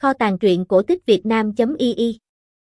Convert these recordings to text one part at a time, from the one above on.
Kho tàng truyện cổ tích Việt Nam.ii.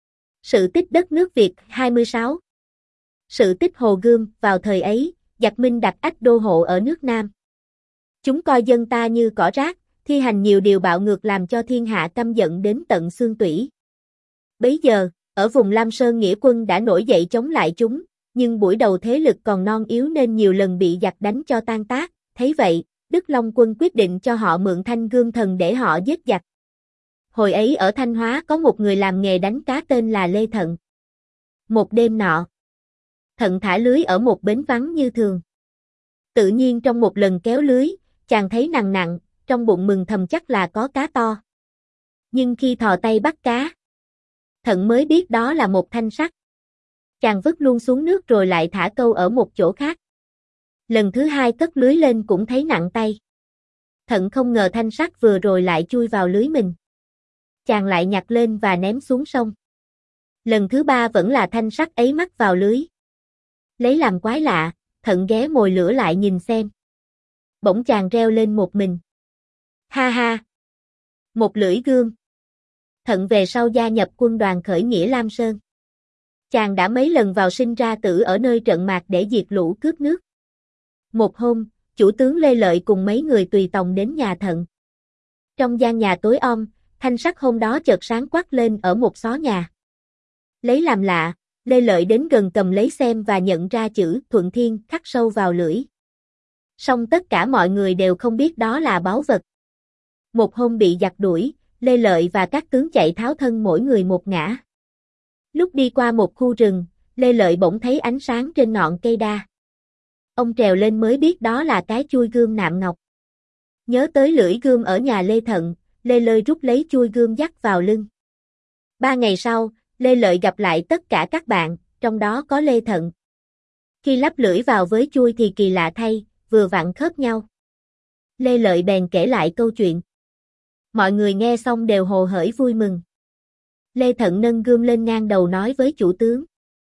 Sự tích đất nước Việt 26. Sự tích Hồ Gươm. Vào thời ấy, giặc Minh đặt ách đô hộ ở nước Nam. Chúng coi dân ta như cỏ rác, thi hành nhiều điều bạo ngược làm cho thiên hạ căm giận đến tận xương tủy. Bấy giờ, ở vùng Lam Sơn nghĩa quân đã nổi dậy chống lại chúng, nhưng buổi đầu thế lực còn non yếu nên nhiều lần bị giặc đánh cho tan tác. Thấy vậy, Đức Long Quân quyết định cho họ mượn thanh gươm thần để họ giết giặc. Hồi ấy ở Thanh Hóa có một người làm nghề đánh cá tên là Lê Thận. Một đêm nọ, Thận thả lưới ở một bến vắng như thường. Tự nhiên trong một lần kéo lưới, chàng thấy nặng nặng, trong bụng mừng thầm chắc là có cá to. Nhưng khi thò tay bắt cá, Thận mới biết đó là một thanh sắt. Chàng vứt luôn xuống nước rồi lại thả câu ở một chỗ khác. Lần thứ hai cất lưới lên cũng thấy nặng tay. Thận không ngờ thanh sắt vừa rồi lại chui vào lưới mình. Chàng lại nhặt lên và ném xuống sông. Lần thứ ba vẫn là thanh sắt ấy mắc vào lưới. Lấy làm quái lạ, Thận ghé mồi lửa lại nhìn xem. Bỗng chàng reo lên một mình. Ha ha! Một lưỡi gươm. Thận về sau gia nhập quân đoàn khởi nghĩa Lam Sơn. Chàng đã mấy lần vào sinh ra tử ở nơi trận mạc để diệt lũ cướp nước. Một hôm, chủ tướng Lê Lợi cùng mấy người tùy tòng đến nhà Thận. Trong gian nhà tối om, thanh sắt hôm đó chợt sáng quắc lên ở một xó nhà. Lấy làm lạ, Lê Lợi đến gần cầm lấy xem và nhận ra chữ Thuận Thiên khắc sâu vào lưỡi. Song tất cả mọi người đều không biết đó là báu vật. Một hôm bị giặc đuổi, Lê Lợi và các tướng chạy tháo thân mỗi người một ngã. Lúc đi qua một khu rừng, Lê Lợi bỗng thấy ánh sáng trên ngọn cây đa. Ông trèo lên mới biết đó là cái chuôi gươm nạm ngọc. Nhớ tới lưỡi gươm ở nhà Lê Thận, Lê Lợi rút lấy chuôi gươm dắt vào lưng. 3 ngày sau, Lê Lợi gặp lại tất cả các bạn, trong đó có Lê Thận. Khi lắp lưỡi vào với chuôi thì kỳ lạ thay, vừa vặn khớp nhau. Lê Lợi bèn kể lại câu chuyện. Mọi người nghe xong đều hồ hởi vui mừng. Lê Thận nâng gươm lên ngang đầu nói với chủ tướng.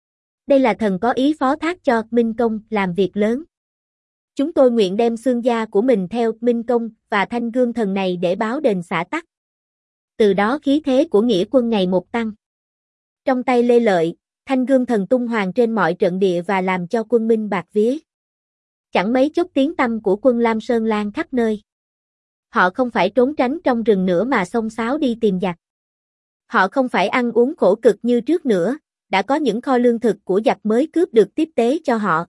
Đây là thần có ý phó thác cho Minh Công làm việc lớn. Chúng tôi nguyện đem xương da của mình theo Minh Công và thanh gươm thần này để báo đền xã tắc. Từ đó khí thế của nghĩa quân ngày một tăng. Trong tay Lê Lợi, thanh gươm thần tung hoành trên mọi trận địa và làm cho quân Minh bạc vía. Chẳng mấy chốc tiếng tăm của quân Lam Sơn lan khắp nơi. Họ không phải trốn tránh trong rừng nữa mà xông xáo đi tìm giặc. Họ không phải ăn uống khổ cực như trước nữa, đã có những kho lương thực của giặc mới cướp được tiếp tế cho họ.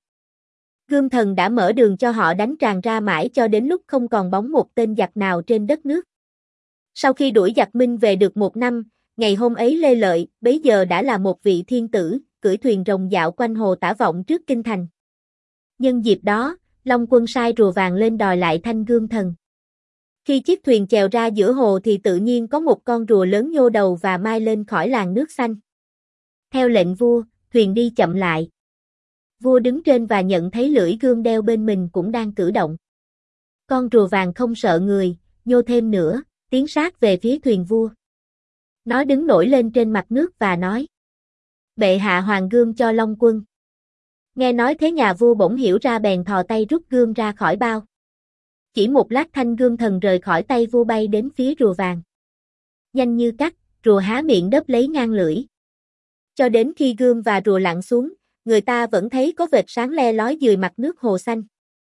Gươm thần đã mở đường cho họ đánh tràn ra mãi cho đến lúc không còn bóng một tên giặc nào trên đất nước. Sau khi đuổi giặc Minh về được 1 năm, ngày hôm ấy Lê Lợi, bấy giờ đã là một vị thiên tử, cưỡi thuyền rồng dạo quanh hồ Tả Vọng trước kinh thành. Nhân dịp đó, Long Quân sai rùa vàng lên đòi lại thanh gươm thần. Khi chiếc thuyền chèo ra giữa hồ thì tự nhiên có một con rùa lớn nhô đầu và mai lên khỏi làn nước xanh. Theo lệnh vua, thuyền đi chậm lại. Vua đứng trên và nhận thấy lưỡi gươm đeo bên mình cũng đang cử động. Con rùa vàng không sợ người, nhô thêm nữa, tiến sát về phía thuyền vua. Nó đứng nổi lên trên mặt nước và nói. Bệ hạ hoàng gươm cho Long Quân. Nghe nói thế nhà vua bỗng hiểu ra bèn thò tay rút gươm ra khỏi bao. Chỉ một lát thanh gươm thần rời khỏi tay vua bay đến phía rùa vàng. Nhanh như cắt, rùa há miệng đớp lấy ngang lưỡi. Cho đến khi gươm và rùa lặn xuống, người ta vẫn thấy có vệt sáng le lói dưới mặt nước hồ xanh.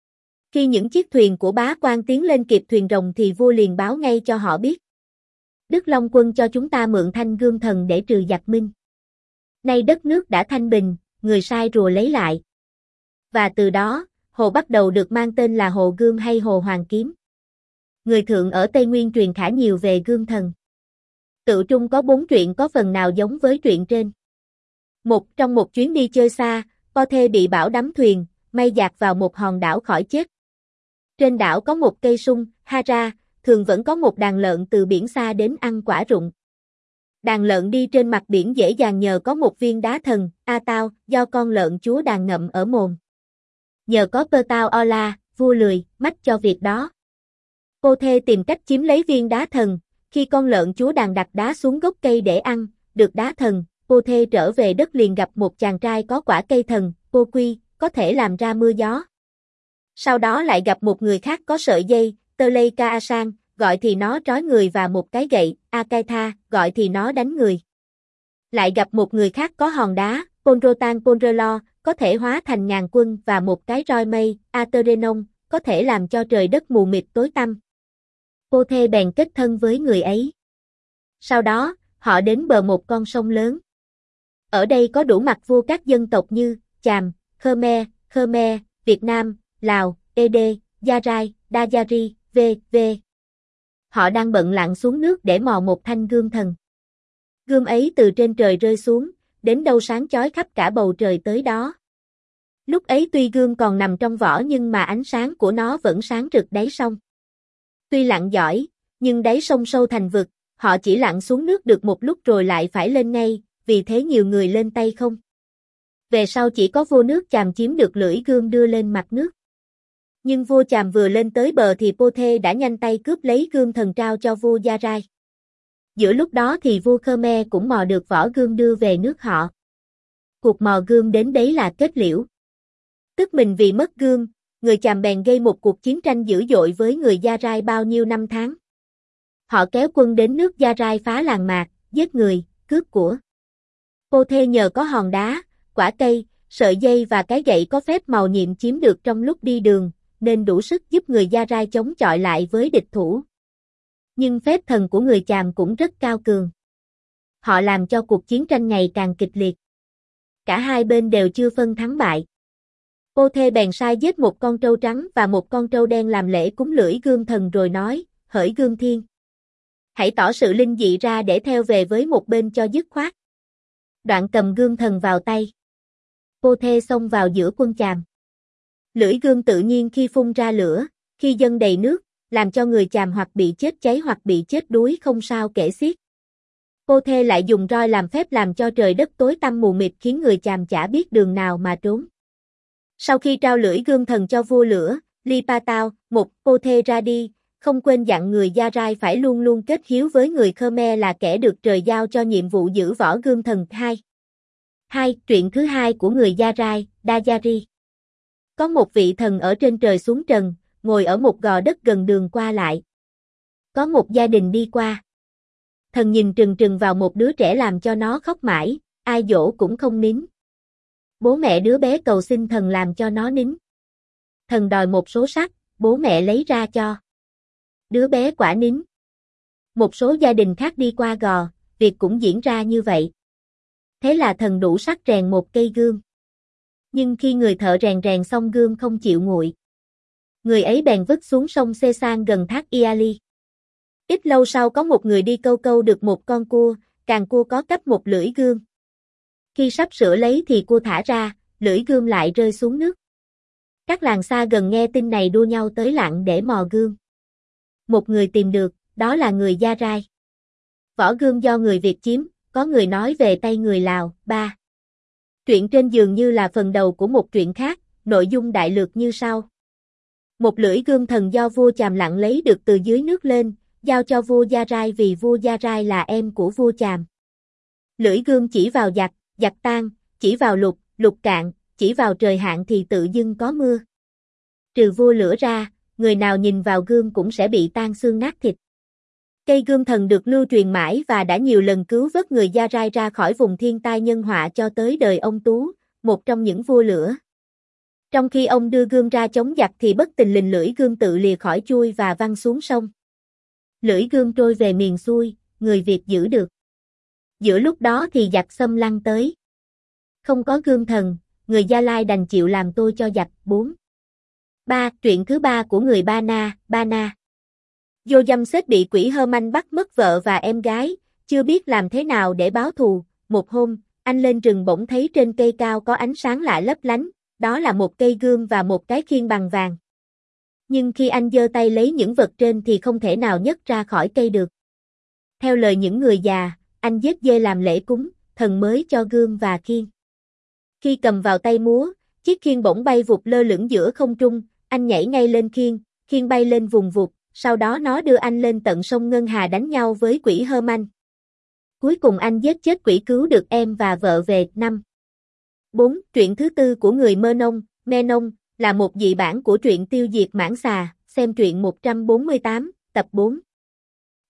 Khi những chiếc thuyền của bá quan tiến lên kịp thuyền rồng thì vua liền báo ngay cho họ biết. Đức Long Quân cho chúng ta mượn thanh gươm thần để trừ giặc Minh. Nay đất nước đã thanh bình, người sai rùa lấy lại. Và từ đó, hồ bắt đầu được mang tên là Hồ Gươm hay Hồ Hoàng Kiếm. Người thượng ở Tây Nguyên truyền khá nhiều về gươm thần. Tự trung có 4 chuyện có phần nào giống với truyện trên. Trong một chuyến đi chơi xa, Po Thê bị bão đắm thuyền, may dạt vào một hòn đảo khỏi chết. Trên đảo có một cây sung, Hara, thường vẫn có một đàn lợn từ biển xa đến ăn quả rụng. Đàn lợn đi trên mặt biển dễ dàng nhờ có một viên đá thần, A Tao, do con lợn chúa đàn ngậm ở mồm. Nhờ có Pơ Tao Ola, vua lười, mách cho việc đó. Po Thê tìm cách chiếm lấy viên đá thần, khi con lợn chúa đàn đặt đá xuống gốc cây để ăn, được đá thần, Po Thê trở về đất liền gặp một chàng trai có quả cây thần, Po Quy, có thể làm ra mưa gió. Sau đó lại gặp một người khác có sợi dây, Tơ Lây Ca A Sang, gọi thì nó trói người và một cái gậy, Akaitha, gọi thì nó đánh người. Lại gặp một người khác có hòn đá, Ponrotan Ponrelo, có thể hóa thành ngàn quân và một cái roi mây, Aterenon, có thể làm cho trời đất mù mịt tối tăm. Pothe bèn kết thân với người ấy. Sau đó, họ đến bờ một con sông lớn. Ở đây có đủ mặt vua các dân tộc như Chàm, Khmer, Việt Nam, Lào, Ede, Gia Rai, Dajari, v.v. Họ đang bận lặn xuống nước để mò một thanh gươm thần. Gươm ấy từ trên trời rơi xuống, đến đâu sáng chói khắp cả bầu trời tới đó. Lúc ấy tuy gươm còn nằm trong vỏ nhưng mà ánh sáng của nó vẫn sáng rực đáy sông. Tuy lặn giỏi, nhưng đáy sông sâu thành vực, họ chỉ lặn xuống nước được một lúc rồi lại phải lên ngay, vì thế nhiều người lên tay không. Về sau chỉ có vua nước Chàm chiếm được lưỡi gươm đưa lên mặt nước. Nhưng vua Chàm vừa lên tới bờ thì Pothe đã nhanh tay cướp lấy gươm thần trao cho vua Gia Rai. Giữa lúc đó thì vua Khmer cũng mò được vỏ gươm đưa về nước họ. Cuộc mò gươm đến đấy là kết liễu. Tức mình vì mất gươm, người Chàm bèn gây một cuộc chiến tranh dữ dội với người Gia Rai bao nhiêu năm tháng. Họ kéo quân đến nước Gia Rai phá làng mạc, giết người, cướp của. Pothe nhờ có hòn đá, quả cây, sợi dây và cái gậy có phép màu nhiệm chiếm được trong lúc đi đường, nên đủ sức giúp người Gia Rai chống chọi lại với địch thủ. Nhưng phép thần của người Chàm cũng rất cao cường. Họ làm cho cuộc chiến tranh ngày càng kịch liệt. Cả hai bên đều chưa phân thắng bại. Pothe bèn sai giết một con trâu trắng và một con trâu đen làm lễ cúng lưỡi gươm thần rồi nói, hỡi gươm thiên, hãy tỏ sự linh dị ra để theo về với một bên cho dứt khoát. Đoạn cầm gươm thần vào tay. Pothe xông vào giữa quân Chàm. Lưỡi gươm tự nhiên khi phun ra lửa, khi dâng đầy nước, làm cho người Chàm hoặc bị chết cháy hoặc bị chết đuối không sao kể xiết. Pothe lại dùng roi làm phép làm cho trời đất tối tăm mù mịt khiến người Chàm chả biết đường nào mà trốn. Sau khi trao lưỡi gươm thần cho vua lửa, Lipatao, một Pothe ra đi, không quên dặn người Gia Rai phải luôn luôn kết hiếu với người Khmer là kẻ được trời giao cho nhiệm vụ giữ vỏ gươm thần. 2. Truyện thứ hai của người Gia Rai, Dajari. Có một vị thần ở trên trời xuống trần, ngồi ở một gò đất gần đường qua lại. Có một gia đình đi qua. Thần nhìn trừng trừng vào một đứa trẻ làm cho nó khóc mãi, ai dỗ cũng không nín. Bố mẹ đứa bé cầu xin thần làm cho nó nín. Thần đòi một số sắt, bố mẹ lấy ra cho. Đứa bé quả nín. Một số gia đình khác đi qua gò, việc cũng diễn ra như vậy. Thế là thần đủ sắt rèn một cây gươm. Nhưng khi người thợ rèn xong gươm không chịu nguội, người ấy bèn vứt xuống sông Xê San gần thác Iali. Ít lâu sau có một người đi câu được một con cua, càng cua có cấp một lưỡi gươm. Khi sắp sửa lấy thì cua thả ra, lưỡi gươm lại rơi xuống nước. Các làng xa gần nghe tin này đua nhau tới lặn để mò gươm. Một người tìm được, đó là người Gia Rai. Vỏ gươm do người Việt chiếm, có người nói về tay người Lào. 3. Truyện trên dường như là phần đầu của một truyện khác, nội dung đại lược như sau. Một lưỡi gươm thần do vua Chàm lặn lấy được từ dưới nước lên, giao cho vua Gia Rai vì vua Gia Rai là em của vua Chàm. Lưỡi gươm chỉ vào giặc, giặc tan, chỉ vào lục, lục cạn, chỉ vào trời hạn thì tự dưng có mưa. Trừ vua lửa ra, người nào nhìn vào gươm cũng sẽ bị tan xương nát thịt. Cây gươm thần được lưu truyền mãi và đã nhiều lần cứu vớt người Gia Rai ra khỏi vùng thiên tai nhân họa cho tới đời ông Tú, một trong những vua lửa. Trong khi ông đưa gươm ra chống giặc thì bất tình lình lưỡi gươm tự lìa khỏi chuôi và văng xuống sông. Lưỡi gươm trôi về miền xuôi, người Việt giữ được. Giữa lúc đó thì giặc xâm lăng tới. Không có gươm thần, người Gia Lai đành chịu làm tôi cho giặc. 4. 3. Truyện thứ ba của người Ba Na. Vô Dâm Xết bị quỷ Herman bắt mất vợ và em gái, chưa biết làm thế nào để báo thù. Một hôm, anh lên rừng bỗng thấy trên cây cao có ánh sáng lạ lấp lánh, đó là một cây gươm và một cái khiên bằng vàng. Nhưng khi anh giơ tay lấy những vật trên thì không thể nào nhấc ra khỏi cây được. Theo lời những người già, anh giết dê làm lễ cúng, thần mới cho gươm và khiên. Khi cầm vào tay múa, chiếc khiên bỗng bay vụt lơ lửng giữa không trung, anh nhảy ngay lên khiên bay lên vùng vụt, sau đó nó đưa anh lên tận sông Ngân Hà đánh nhau với quỷ Herman. Cuối cùng anh giết chết quỷ cứu được em và vợ về. 5. 4. Truyện thứ tư của người Menong, là một dị bản của truyện tiêu diệt mãng xà, xem truyện 148, tập 4.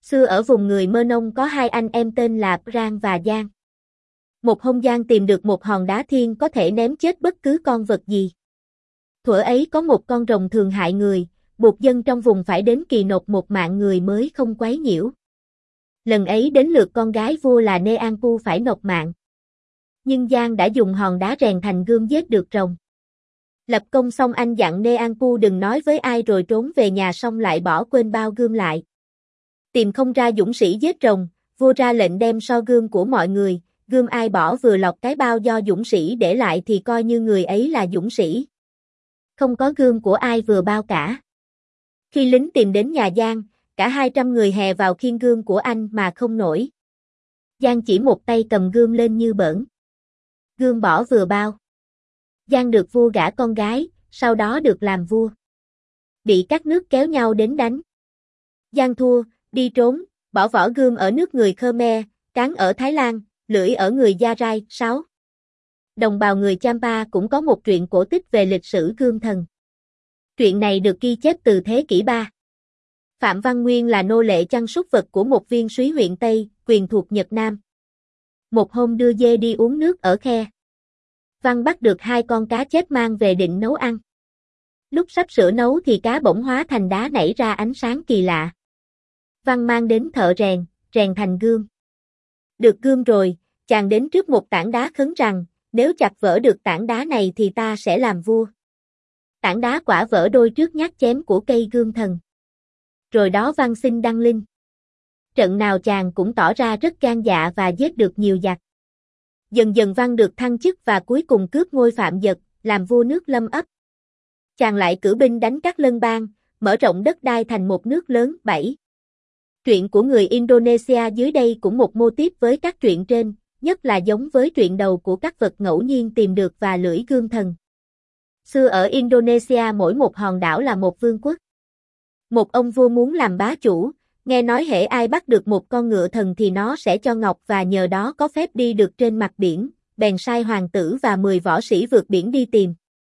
Xưa ở vùng người Mơ Nông có hai anh em tên là Prang và Giang. Một hôm Giang tìm được một hòn đá thiên có thể ném chết bất cứ con vật gì. Thuở ấy có một con rồng thường hại người, buộc dân trong vùng phải đến kỳ nộp một mạng người mới không quấy nhiễu. Lần ấy đến lượt con gái vua là Neanpu phải nộp mạng. Nhưng Giang đã dùng hòn đá rèn thành gươm giết được rồng. Lập công xong anh dặn Neanpu đừng nói với ai rồi trốn về nhà, xong lại bỏ quên bao gươm lại. Tìm không ra dũng sĩ giết rồng, vua ra lệnh đem so gươm của mọi người, gươm ai bỏ vừa lọt cái bao do dũng sĩ để lại thì coi như người ấy là dũng sĩ. Không có gươm của ai vừa bao cả. Khi lính tìm đến nhà Giang, cả 200 người hè vào khiêng gươm của anh mà không nổi. Giang chỉ một tay cầm gươm lên như bỡn. Gươm bỏ vừa bao. Giang được vua gả con gái, sau đó được làm vua. Bị các nước kéo nhau đến đánh. Giang thua, đi trốn, bỏ vỏ gươm ở nước người Khmer, cán ở Thái Lan, lưỡi ở người Gia Rai. 6. Đồng bào người Champa cũng có một truyện cổ tích về lịch sử gươm thần. Truyện này được ghi chép từ thế kỷ 3. Phạm Văn Nguyên là nô lệ chăn súc vật của một viên súy huyện Tây, quyền thuộc Nhật Nam. Một hôm đưa dê đi uống nước ở khe. Văn bắt được 2 con cá chết mang về định nấu ăn. Lúc sắp sửa nấu thì cá bỗng hóa thành đá nảy ra ánh sáng kỳ lạ. Văn mang đến thợ rèn, rèn thành gươm. Được gươm rồi, chàng đến trước một tảng đá khấn rằng, nếu chặt vỡ được tảng đá này thì ta sẽ làm vua. Tảng đá quả vỡ đôi trước nhát chém của cây gươm thần. Rồi đó Văn xin đăng linh. Trận nào chàng cũng tỏ ra rất gan dạ và giết được nhiều giặc. Dần dần Văn được thăng chức và cuối cùng cướp ngôi Phạm Dật, làm vua nước Lâm ấp. Chàng lại cử binh đánh các lân bang, mở rộng đất đai thành một nước lớn. 7. Truyện của người Indonesia dưới đây cũng một mô típ với các truyện trên, nhất là giống với truyện đầu của các vật ngẫu nhiên tìm được và lưỡi gươm thần. Xưa ở Indonesia mỗi một hòn đảo là một vương quốc. Một ông vua muốn làm bá chủ, nghe nói hễ ai bắt được một con ngựa thần thì nó sẽ cho ngọc và nhờ đó có phép đi được trên mặt biển, bèn sai hoàng tử và 10 võ sĩ vượt biển đi tìm.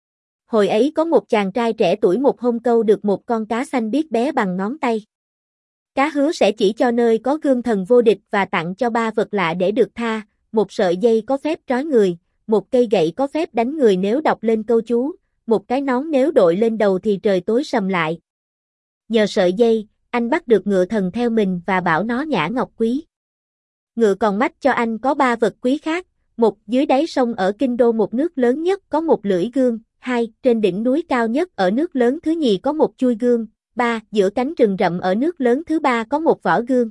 Hồi ấy có một chàng trai trẻ tuổi một hôm câu được một con cá xanh biếc bé bằng ngón tay. Cá hứa sẽ chỉ cho nơi có gươm thần vô địch và tặng cho 3 vật lạ để được tha, một sợi dây có phép trói người, một cây gậy có phép đánh người nếu đọc lên câu chú, một cái nón nếu đội lên đầu thì trời tối sầm lại. Nhờ sợi dây, anh bắt được ngựa thần theo mình và bảo nó nhả ngọc quý. Ngựa còn mách cho anh có 3 vật quý khác, một dưới đáy sông ở Kinh Đô một nước lớn nhất có một lưỡi gươm, 2 trên đỉnh núi cao nhất ở nước lớn thứ nhì có một chuôi gươm, 3 giữa cánh rừng rậm ở nước lớn thứ ba có một vỏ gươm.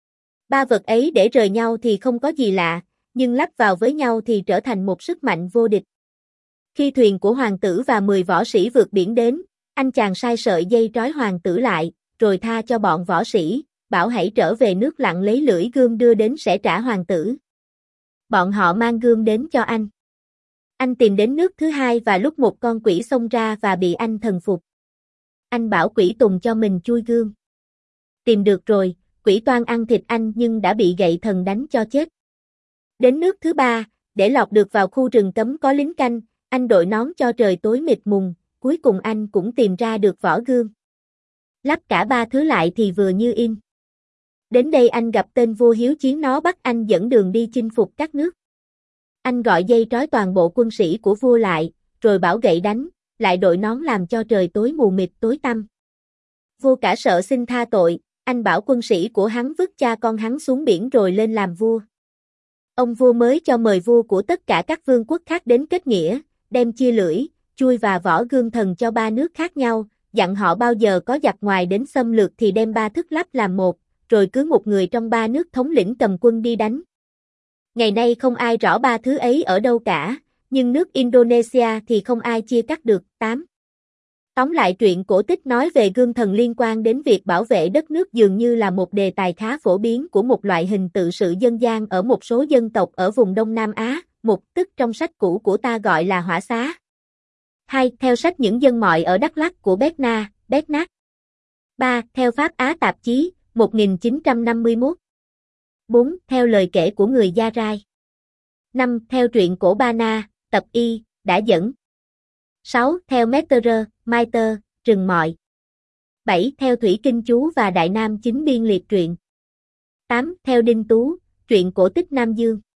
3 vật ấy để rời nhau thì không có gì lạ, nhưng lắp vào với nhau thì trở thành một sức mạnh vô địch. Khi thuyền của hoàng tử và 10 võ sĩ vượt biển đến, anh chàng sai sợi dây trói hoàng tử lại, rồi tha cho bọn võ sĩ, bảo hãy trở về nước lặn lấy lưỡi gươm đưa đến sẽ trả hoàng tử. Bọn họ mang gươm đến cho anh. Anh tìm đến nước thứ hai và lúc một con quỷ xông ra và bị anh thần phục. Anh bảo quỷ tùng cho mình chui gươm. Tìm được rồi, quỷ toan ăn thịt anh nhưng đã bị gậy thần đánh cho chết. Đến nước thứ ba, để lọt được vào khu rừng cấm có lính canh, anh đội nón cho trời tối mịt mùng, cuối cùng anh cũng tìm ra được vỏ gươm. Lắp cả 3 thứ lại thì vừa như in. Đến đây anh gặp tên vua hiếu chiến, nó bắt anh dẫn đường đi chinh phục các nước. Anh gọi dây trói toàn bộ quân sĩ của vua lại, rồi bảo gậy đánh, lại đội nón làm cho trời tối mù mịt tối tăm. Vua cả sợ xin tha tội, anh bảo quân sĩ của hắn vứt cha con hắn xuống biển rồi lên làm vua. Ông vua mới cho mời vua của tất cả các vương quốc khác đến kết nghĩa, đem chia lưỡi, chuôi và vỏ gươm thần cho 3 nước khác nhau, dặn họ bao giờ có giặc ngoài đến xâm lược thì đem 3 thức lắp làm một, rồi cứ một người trong 3 nước thống lĩnh cầm quân đi đánh. Ngày nay không ai rõ 3 thứ ấy ở đâu cả, nhưng nước Indonesia thì không ai chia cắt được. 8. Tóm lại truyện cổ tích nói về gươm thần liên quan đến việc bảo vệ đất nước dường như là một đề tài khá phổ biến của một loại hình tự sự dân gian ở một số dân tộc ở vùng Đông Nam Á, một tức trong sách cũ của ta gọi là hỏa xá. 2. Theo sách Những dân mọi ở Đắk Lắk của Bernard. 3. Theo Pháp Á tạp chí, 1951. 4. Theo lời kể của người Gia Rai. 5. Theo truyện cổ Ba Na, tập Y, đã dẫn. 6. Theo Maiter, rừng mọi. 7. Theo Thủy Kinh Chú và Đại Nam Chính biên liệt truyện. 8. Theo Đinh Tú, truyện cổ tích Nam Dương.